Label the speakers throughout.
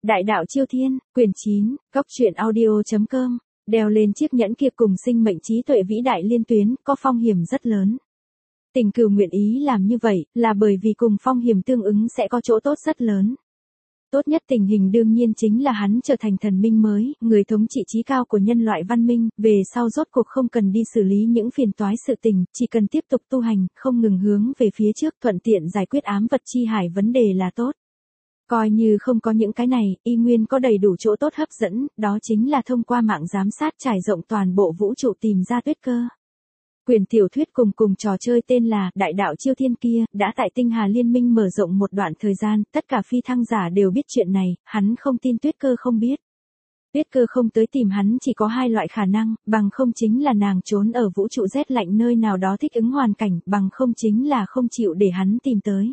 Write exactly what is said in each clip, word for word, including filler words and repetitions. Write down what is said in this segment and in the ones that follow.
Speaker 1: Đại đạo Chiêu Thiên, quyển chín, góc truyện audio.com, đeo lên chiếc nhẫn kia cùng sinh mệnh trí tuệ vĩ đại liên tuyến, có phong hiểm rất lớn. Tình cừu nguyện ý làm như vậy, là bởi vì cùng phong hiểm tương ứng sẽ có chỗ tốt rất lớn. Tốt nhất tình hình đương nhiên chính là hắn trở thành thần minh mới, người thống trị trí cao của nhân loại văn minh, về sau rốt cuộc không cần đi xử lý những phiền toái sự tình, chỉ cần tiếp tục tu hành, không ngừng hướng về phía trước, thuận tiện giải quyết ám vật chi hải vấn đề là tốt. Coi như không có những cái này, y nguyên có đầy đủ chỗ tốt hấp dẫn, đó chính là thông qua mạng giám sát trải rộng toàn bộ vũ trụ tìm ra tuyết cơ. Quyển tiểu thuyết cùng cùng trò chơi tên là Đại đạo Chiêu Thiên kia, đã tại Tinh Hà Liên minh mở rộng một đoạn thời gian, tất cả phi thăng giả đều biết chuyện này, hắn không tin tuyết cơ không biết. Tuyết cơ không tới tìm hắn chỉ có hai loại khả năng, bằng không chính là nàng trốn ở vũ trụ rét lạnh nơi nào đó thích ứng hoàn cảnh, bằng không chính là không chịu để hắn tìm tới.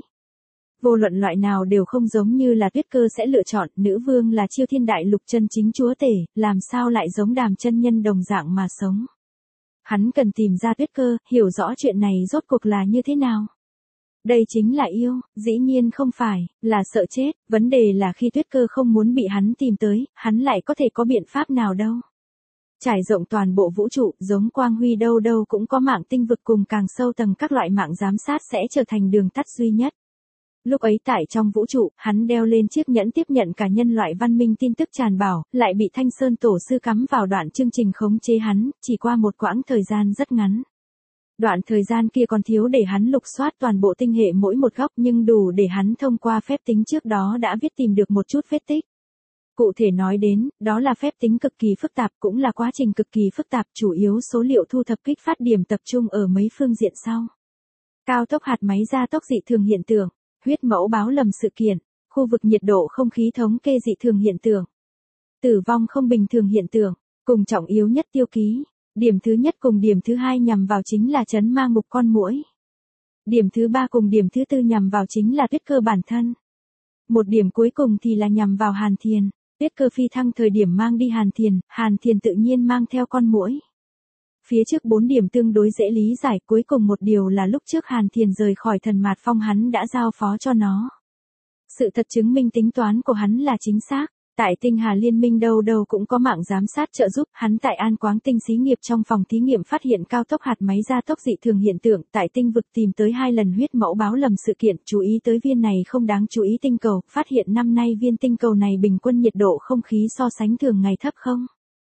Speaker 1: Vô luận loại nào đều không giống như là tuyết cơ sẽ lựa chọn, nữ vương là Chiêu Thiên đại lục chân chính chúa tể, làm sao lại giống Đàm chân nhân đồng dạng mà sống. Hắn cần tìm ra tuyết cơ, hiểu rõ chuyện này rốt cuộc là như thế nào. Đây chính là yêu, dĩ nhiên không phải, là sợ chết, vấn đề là khi tuyết cơ không muốn bị hắn tìm tới, hắn lại có thể có biện pháp nào đâu. Trải rộng toàn bộ vũ trụ, giống quang huy đâu đâu cũng có mạng tinh vực cùng càng sâu tầng các loại mạng giám sát sẽ trở thành đường tắt duy nhất. Lúc ấy tại trong vũ trụ, hắn đeo lên chiếc nhẫn tiếp nhận cả nhân loại văn minh tin tức tràn bảo, lại bị Thanh Sơn Tổ sư cắm vào đoạn chương trình khống chế hắn, chỉ qua một quãng thời gian rất ngắn. Đoạn thời gian kia còn thiếu để hắn lục soát toàn bộ tinh hệ mỗi một góc nhưng đủ để hắn thông qua phép tính trước đó đã viết tìm được một chút vết tích. Cụ thể nói đến, đó là phép tính cực kỳ phức tạp cũng là quá trình cực kỳ phức tạp chủ yếu số liệu thu thập kích phát điểm tập trung ở mấy phương diện sau. Cao tốc hạt máy gia tốc dị thường hiện tượng. Huyết mẫu báo lầm sự kiện, khu vực nhiệt độ không khí thống kê dị thường hiện tượng, tử vong không bình thường hiện tượng, cùng trọng yếu nhất tiêu ký. Điểm thứ nhất cùng điểm thứ hai nhằm vào chính là chấn ma ngục con muỗi. Điểm thứ ba cùng điểm thứ tư nhằm vào chính là tuyết cơ bản thân. Một điểm cuối cùng thì là nhằm vào Hàn Thiền, tuyết cơ phi thăng thời điểm mang đi Hàn Thiền, Hàn Thiền tự nhiên mang theo con muỗi. Phía trước bốn điểm tương đối dễ lý giải, cuối cùng một điều là lúc trước Hàn Thiền rời khỏi thần mạt phong hắn đã giao phó cho nó. Sự thật chứng minh tính toán của hắn là chính xác, tại Tinh Hà Liên minh đâu đâu cũng có mạng giám sát trợ giúp, hắn tại An Quáng tinh xí nghiệp trong phòng thí nghiệm phát hiện cao tốc hạt máy gia tốc dị thường hiện tượng, tại tinh vực tìm tới hai lần huyết mẫu báo lầm sự kiện, chú ý tới viên này không đáng chú ý tinh cầu, phát hiện năm nay viên tinh cầu này bình quân nhiệt độ không khí so sánh thường ngày thấp không?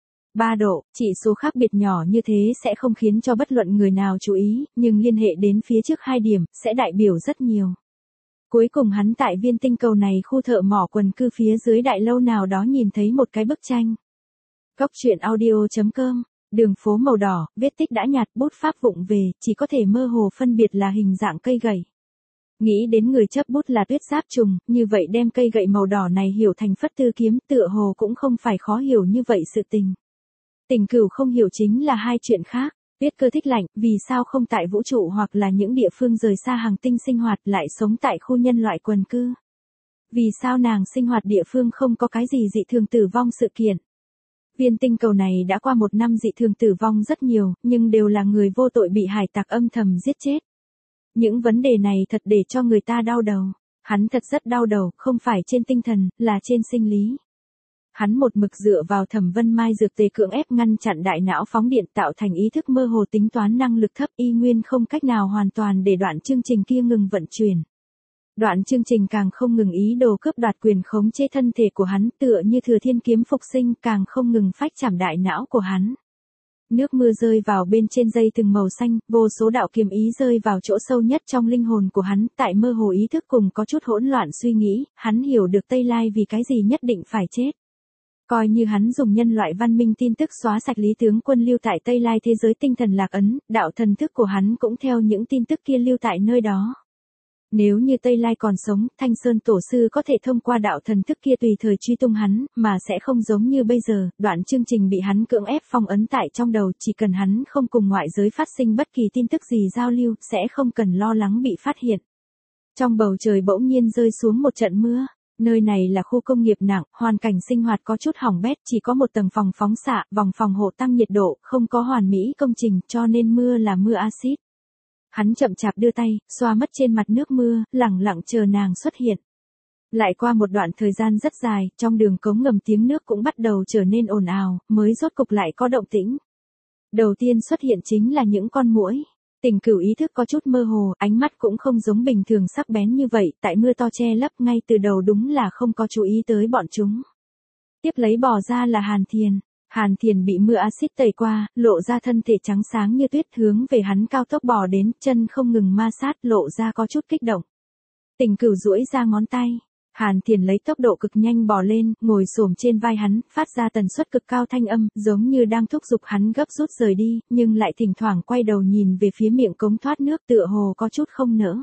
Speaker 1: ba độ, chỉ số khác biệt nhỏ như thế sẽ không khiến cho bất luận người nào chú ý, nhưng liên hệ đến phía trước hai điểm, sẽ đại biểu rất nhiều. Cuối cùng hắn tại viên tinh cầu này khu thợ mỏ quần cư phía dưới đại lâu nào đó nhìn thấy một cái bức tranh. Góc truyện audio.com, đường phố màu đỏ, vết tích đã nhạt, bút pháp vụng về, chỉ có thể mơ hồ phân biệt là hình dạng cây gậy. Nghĩ đến người chấp bút là tuyết giáp trùng, như vậy đem cây gậy màu đỏ này hiểu thành phất tư kiếm tựa hồ cũng không phải khó hiểu như vậy sự tình. Tình cừu không hiểu chính là hai chuyện khác, tuyết cơ thích lạnh, vì sao không tại vũ trụ hoặc là những địa phương rời xa hành tinh sinh hoạt lại sống tại khu nhân loại quần cư. Vì sao nàng sinh hoạt địa phương không có cái gì dị thường tử vong sự kiện. Viên tinh cầu này đã qua một năm dị thường tử vong rất nhiều, nhưng đều là người vô tội bị hải tặc âm thầm giết chết. Những vấn đề này thật để cho người ta đau đầu, hắn thật rất đau đầu, không phải trên tinh thần, là trên sinh lý. Hắn một mực dựa vào Thẩm Vân Mai dược tề cưỡng ép ngăn chặn đại não phóng điện tạo thành ý thức mơ hồ tính toán năng lực thấp y nguyên không cách nào hoàn toàn để đoạn chương trình kia ngừng vận chuyển. Đoạn chương trình càng không ngừng ý đồ cướp đoạt quyền khống chế thân thể của hắn tựa như thừa thiên kiếm phục sinh càng không ngừng phách chạm đại não của hắn. Nước mưa rơi vào bên trên dây từng màu xanh, vô số đạo kiếm ý rơi vào chỗ sâu nhất trong linh hồn của hắn, tại mơ hồ ý thức cùng có chút hỗn loạn suy nghĩ, hắn hiểu được Tây Lai vì cái gì nhất định phải chết. Coi như hắn dùng nhân loại văn minh tin tức xóa sạch lý tướng quân lưu tại Tây Lai thế giới tinh thần lạc ấn, đạo thần thức của hắn cũng theo những tin tức kia lưu tại nơi đó. Nếu như Tây Lai còn sống, Thanh Sơn Tổ sư có thể thông qua đạo thần thức kia tùy thời truy tung hắn, mà sẽ không giống như bây giờ, đoạn chương trình bị hắn cưỡng ép phong ấn tại trong đầu, chỉ cần hắn không cùng ngoại giới phát sinh bất kỳ tin tức gì giao lưu, sẽ không cần lo lắng bị phát hiện. Trong bầu trời bỗng nhiên rơi xuống một trận mưa. Nơi này là khu công nghiệp nặng, hoàn cảnh sinh hoạt có chút hỏng bét, chỉ có một tầng phòng phóng xạ, vòng phòng hộ tăng nhiệt độ, không có hoàn mỹ công trình, cho nên mưa là mưa axit. Hắn chậm chạp đưa tay, xoa mất trên mặt nước mưa, lẳng lặng chờ nàng xuất hiện. Lại qua một đoạn thời gian rất dài, trong đường cống ngầm tiếng nước cũng bắt đầu trở nên ồn ào, mới rốt cục lại có động tĩnh. Đầu tiên xuất hiện chính là những con muỗi. Tình Cửu ý thức có chút mơ hồ, ánh mắt cũng không giống bình thường sắc bén như vậy, tại mưa to che lấp ngay từ đầu đúng là không có chú ý tới bọn chúng. Tiếp lấy bò ra là Hàn Thiền. Hàn Thiền bị mưa axit tẩy qua, lộ ra thân thể trắng sáng như tuyết, hướng về hắn cao tốc bò đến, chân không ngừng ma sát, lộ ra có chút kích động. Tình Cửu duỗi ra ngón tay. Hàn Thiền lấy tốc độ cực nhanh bò lên, ngồi xổm trên vai hắn, phát ra tần suất cực cao thanh âm, giống như đang thúc giục hắn gấp rút rời đi, nhưng lại thỉnh thoảng quay đầu nhìn về phía miệng cống thoát nước, tựa hồ có chút không nỡ.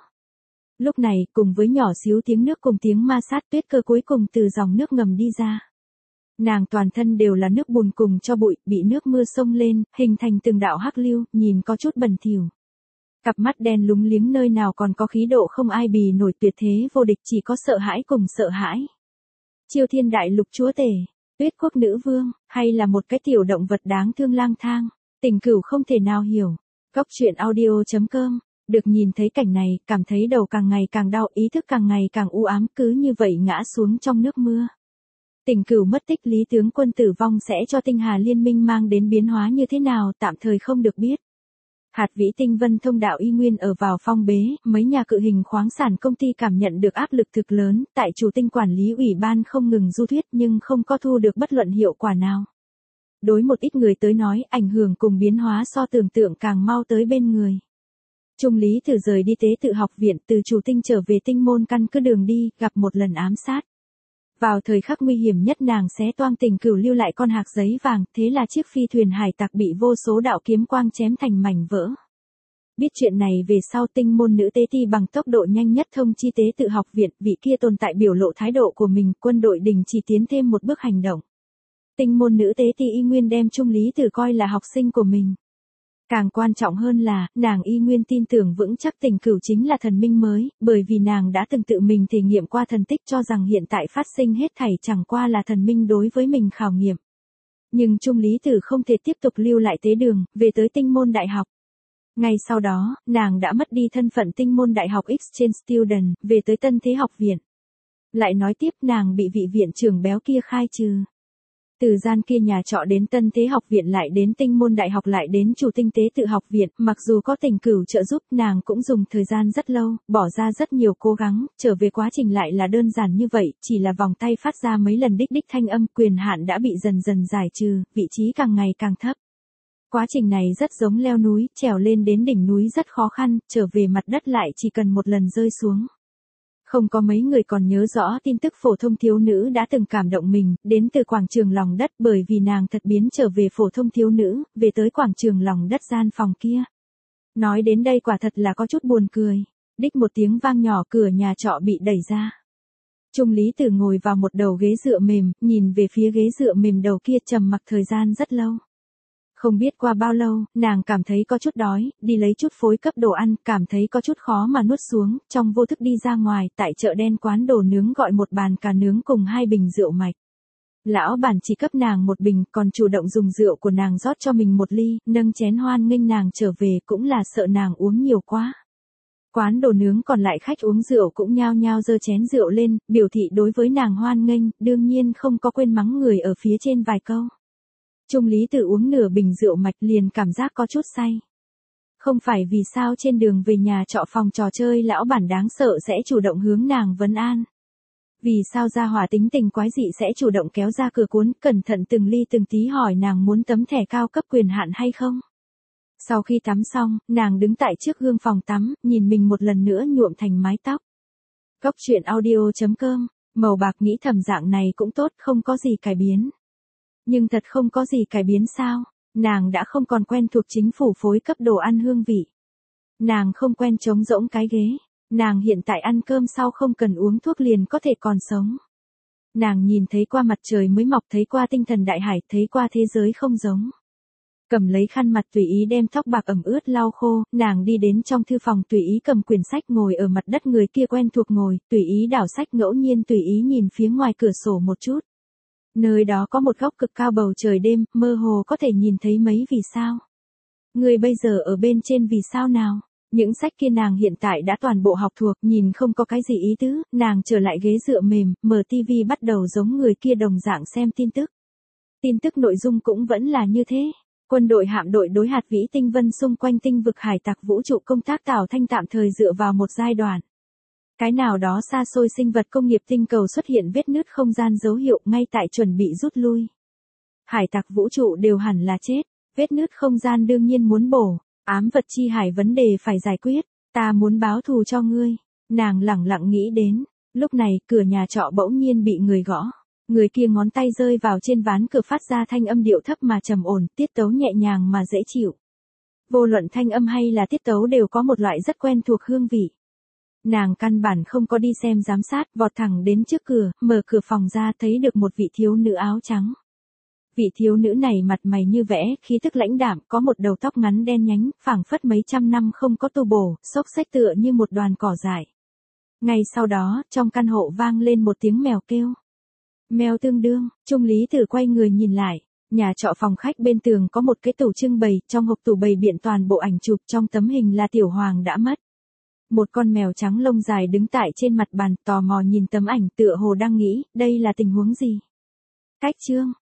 Speaker 1: Lúc này, cùng với nhỏ xíu tiếng nước cùng tiếng ma sát, Tuyết Cơ cuối cùng từ dòng nước ngầm đi ra. Nàng toàn thân đều là nước bùn cùng cho bụi, bị nước mưa xông lên, hình thành từng đạo hắc lưu, nhìn có chút bẩn thỉu. Cặp mắt đen lúng liếng nơi nào còn có khí độ không ai bì nổi, tuyệt thế vô địch, chỉ có sợ hãi cùng sợ hãi. Chiêu Thiên Đại Lục chúa tể, Tuyết Quốc nữ vương, hay là một cái tiểu động vật đáng thương lang thang, Tình Cửu không thể nào hiểu. Cóc truyện audio chấm com, được nhìn thấy cảnh này, cảm thấy đầu càng ngày càng đau, ý thức càng ngày càng u ám, cứ như vậy ngã xuống trong nước mưa. Tình Cửu mất tích, Lý tướng quân tử vong sẽ cho tinh hà liên minh mang đến biến hóa như thế nào, tạm thời không được biết. Hạt Vĩ Tinh Vân Thông đạo y nguyên ở vào phong bế, mấy nhà cự hình khoáng sản công ty cảm nhận được áp lực thực lớn, tại chủ tinh quản lý ủy ban không ngừng du thuyết nhưng không có thu được bất luận hiệu quả nào. Đối một ít người tới nói, ảnh hưởng cùng biến hóa so tưởng tượng càng mau tới bên người. Trung Lý Tử rời đi tế tự học viện, từ chủ tinh trở về tinh môn căn cứ đường đi, gặp một lần ám sát. Vào thời khắc nguy hiểm nhất nàng xé toang Tình Cửu lưu lại con hạc giấy vàng, thế là chiếc phi thuyền hải tặc bị vô số đạo kiếm quang chém thành mảnh vỡ. Biết chuyện này về sau, tinh môn nữ tế ti bằng tốc độ nhanh nhất thông chi tế tự học viện, vị kia tồn tại biểu lộ thái độ của mình, quân đội đình chỉ tiến thêm một bước hành động. Tinh môn nữ tế ti y nguyên đem Trung Lý Tử coi là học sinh của mình. Càng quan trọng hơn là, nàng y nguyên tin tưởng vững chắc Tình Cửu chính là thần minh mới, bởi vì nàng đã từng tự mình thể nghiệm qua thần tích, cho rằng hiện tại phát sinh hết thảy chẳng qua là thần minh đối với mình khảo nghiệm. Nhưng Trung Lý Tử không thể tiếp tục lưu lại tế đường, về tới tinh môn đại học. Ngay sau đó, nàng đã mất đi thân phận tinh môn đại học Exchange Student, về tới Tân Thế học viện. Lại nói tiếp, nàng bị vị viện trưởng béo kia khai trừ. Từ gian kia nhà trọ đến Tân Thế học viện, lại đến tinh môn đại học, lại đến chủ tinh tế tự học viện, mặc dù có Tình Cửu trợ giúp, nàng cũng dùng thời gian rất lâu, bỏ ra rất nhiều cố gắng, trở về quá trình lại là đơn giản như vậy, chỉ là vòng tay phát ra mấy lần đích đích thanh âm, quyền hạn đã bị dần dần giải trừ, vị trí càng ngày càng thấp. Quá trình này rất giống leo núi, trèo lên đến đỉnh núi rất khó khăn, trở về mặt đất lại chỉ cần một lần rơi xuống. Không có mấy người còn nhớ rõ tin tức phổ thông thiếu nữ đã từng cảm động mình, đến từ quảng trường lòng đất, bởi vì nàng thật biến trở về phổ thông thiếu nữ, về tới quảng trường lòng đất gian phòng kia. Nói đến đây quả thật là có chút buồn cười. Đích một tiếng vang nhỏ, cửa nhà trọ bị đẩy ra. Trung Lý Tử ngồi vào một đầu ghế dựa mềm, nhìn về phía ghế dựa mềm đầu kia, trầm mặc thời gian rất lâu. Không biết qua bao lâu, nàng cảm thấy có chút đói, đi lấy chút phối cấp đồ ăn, cảm thấy có chút khó mà nuốt xuống, trong vô thức đi ra ngoài, tại chợ đen quán đồ nướng gọi một bàn cà nướng cùng hai bình rượu mạch. Lão bản chỉ cấp nàng một bình, còn chủ động dùng rượu của nàng rót cho mình một ly, nâng chén hoan nghênh nàng trở về, cũng là sợ nàng uống nhiều quá. Quán đồ nướng còn lại khách uống rượu cũng nhao nhao giơ chén rượu lên, biểu thị đối với nàng hoan nghênh, đương nhiên không có quên mắng người ở phía trên vài câu. Trung Lý Tử uống nửa bình rượu mạch liền cảm giác có chút say. Không phải vì sao trên đường về nhà trọ phòng trò chơi lão bản đáng sợ sẽ chủ động hướng nàng vấn an. Vì sao gia hỏa tính tình quái dị sẽ chủ động kéo ra cửa cuốn, cẩn thận từng ly từng tí hỏi nàng muốn tấm thẻ cao cấp quyền hạn hay không. Sau khi tắm xong, nàng đứng tại trước gương phòng tắm, nhìn mình một lần nữa nhuộm thành mái tóc. Cóc truyện audio chấm com, màu bạc nghĩ thầm dạng này cũng tốt, không có gì cải biến. Nhưng thật không có gì cải biến sao, nàng đã không còn quen thuộc chính phủ phối cấp đồ ăn hương vị. Nàng không quen trống rỗng cái ghế, nàng hiện tại ăn cơm sau không cần uống thuốc liền có thể còn sống. Nàng nhìn thấy qua mặt trời mới mọc, thấy qua tinh thần đại hải, thấy qua thế giới không giống. Cầm lấy khăn mặt tùy ý đem tóc bạc ẩm ướt lau khô, nàng đi đến trong thư phòng tùy ý cầm quyển sách, ngồi ở mặt đất người kia quen thuộc ngồi, tùy ý đảo sách, ngẫu nhiên tùy ý nhìn phía ngoài cửa sổ một chút. Nơi đó có một góc cực cao bầu trời đêm, mơ hồ có thể nhìn thấy mấy vì sao. Người bây giờ ở bên trên vì sao nào? Những sách kia nàng hiện tại đã toàn bộ học thuộc, nhìn không có cái gì ý tứ, nàng trở lại ghế dựa mềm, mở tivi bắt đầu giống người kia đồng dạng xem tin tức. Tin tức nội dung cũng vẫn là như thế. Quân đội hạm đội đối hạt vĩ tinh vân xung quanh tinh vực hải tặc vũ trụ công tác Tào Thanh tạm thời dựa vào một giai đoạn. Cái nào đó xa xôi sinh vật công nghiệp tinh cầu xuất hiện vết nứt không gian dấu hiệu ngay tại chuẩn bị rút lui. Hải tặc vũ trụ đều hẳn là chết, vết nứt không gian đương nhiên muốn bổ, ám vật chi hải vấn đề phải giải quyết, ta muốn báo thù cho ngươi. Nàng lẳng lặng nghĩ đến, lúc này cửa nhà trọ bỗng nhiên bị người gõ. Người kia ngón tay rơi vào trên ván cửa phát ra thanh âm điệu thấp mà trầm ổn, tiết tấu nhẹ nhàng mà dễ chịu. Vô luận thanh âm hay là tiết tấu đều có một loại rất quen thuộc hương vị. Nàng căn bản không có đi xem giám sát, vọt thẳng đến trước cửa, mở cửa phòng ra thấy được một vị thiếu nữ áo trắng. Vị thiếu nữ này mặt mày như vẽ, khí tức lãnh đạm, có một đầu tóc ngắn đen nhánh, phảng phất mấy trăm năm không có tu bổ, xốc xếch tựa như một đoàn cỏ dại. Ngay sau đó, trong căn hộ vang lên một tiếng mèo kêu. Mèo tương đương, Trung Lý Tử quay người nhìn lại, nhà trọ phòng khách bên tường có một cái tủ trưng bày, trong hộp tủ bày biện toàn bộ ảnh chụp, trong tấm hình là Tiểu Hoàng đã mất. Một con mèo trắng lông dài đứng tại trên mặt bàn, tò mò nhìn tấm ảnh tựa hồ đang nghĩ, đây là tình huống gì? Cách chương,